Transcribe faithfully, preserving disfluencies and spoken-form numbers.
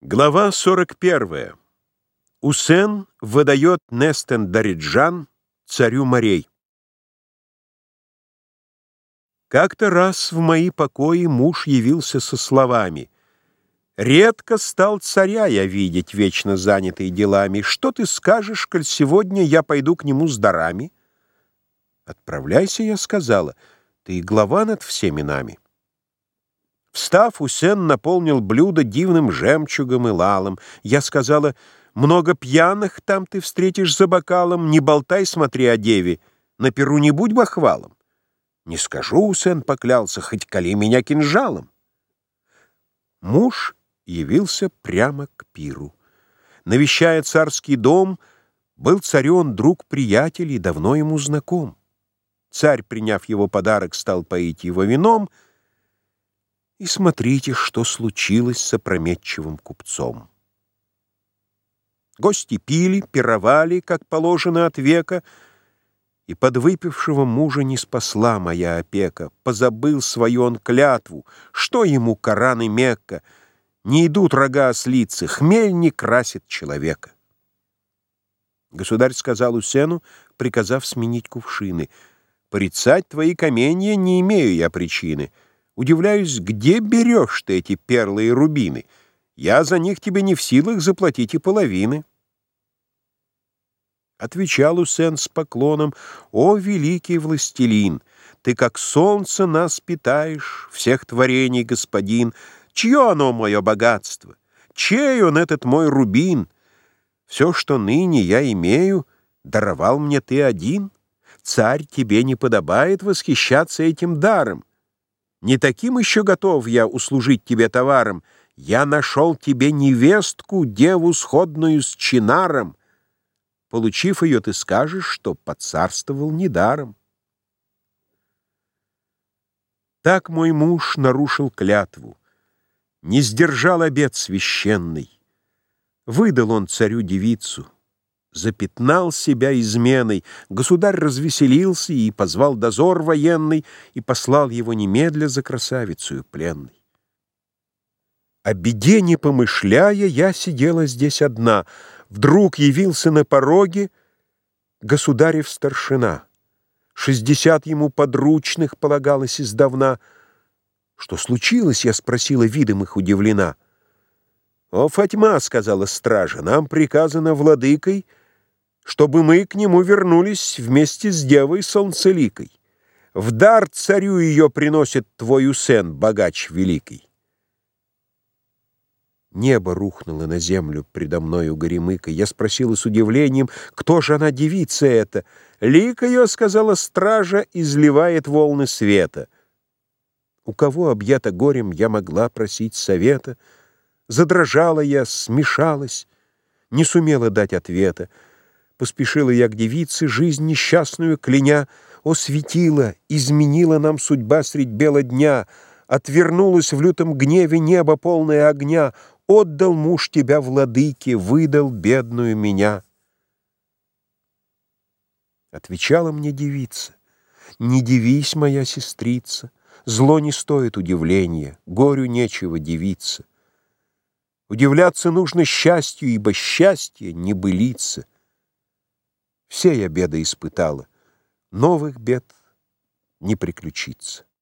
Глава сорок первая. Усен выдает Нестен-Дариджан царю морей. Как-то раз в мои покои муж явился со словами: «Редко стал царя я видеть, вечно занятый делами. Что ты скажешь, коль сегодня я пойду к нему с дарами?» «Отправляйся, — я сказала, — ты глава над всеми нами». Встав, Усен наполнил блюдо дивным жемчугом и лалом. Я сказала: «Много пьяных там ты встретишь за бокалом. Не болтай, смотри о деве, на перу не будь бахвалом». «Не скажу, — Усен поклялся, — хоть кали меня кинжалом». Муж явился прямо к пиру. Навещая царский дом, был царю он друг-приятель и давно ему знаком. Царь, приняв его подарок, стал поить его вином. И смотрите, что случилось с опрометчивым купцом. Гости пили, пировали, как положено от века, и подвыпившего мужа не спасла моя опека. Позабыл свою он клятву, что ему Коран и Мекка. Не идут рога ослицы, хмель не красит человека. Государь сказал Усену, приказав сменить кувшины: «Порицать твои каменья не имею я причины. Удивляюсь, где берешь ты эти перлы и рубины? Я за них тебе не в силах заплатить и половины». Отвечал Усен с поклоном: «О, великий властелин! Ты, как солнце, нас питаешь, всех творений господин. Чье оно мое богатство? Чей он, этот мой рубин? Все, что ныне я имею, даровал мне ты один. Царь, тебе не подобает восхищаться этим даром. Не таким еще готов я услужить тебе товаром. Я нашел тебе невестку, деву сходную с чинаром. Получив ее, ты скажешь, что поцарствовал недаром». Так мой муж нарушил клятву, не сдержал обет священный. Выдал он царю девицу, запятнал себя изменой. Государь развеселился и позвал дозор военный и послал его немедля за красавицею пленной. О беде не помышляя, я сидела здесь одна. Вдруг явился на пороге государев старшина. Шестьдесят ему подручных полагалось издавна. «Что случилось?» — я спросила, видом их удивлена. «О, Фатьма, — сказала стража, — нам приказано владыкой, чтобы мы к нему вернулись вместе с девой солнцеликой. В дар царю ее приносит твой Усен, богач великий». Небо рухнуло на землю предо мною горемыкой. Я спросила с удивлением: кто же она, девица эта? «Лик ее, — сказала стража, — изливает волны света». У кого, объята горем, я могла просить совета? Задрожала я, смешалась, не сумела дать ответа. Поспешила я к девице, жизнь несчастную кляня. О, светило, изменила нам судьба средь бела дня. Отвернулась в лютом гневе небо, полное огня. Отдал муж тебя владыке, выдал бедную меня. Отвечала мне девица: «Не дивись, моя сестрица, зло не стоит удивления, горю нечего дивиться. Удивляться нужно счастью, ибо счастье — небылица. Все я беды испытала, новых бед не приключится».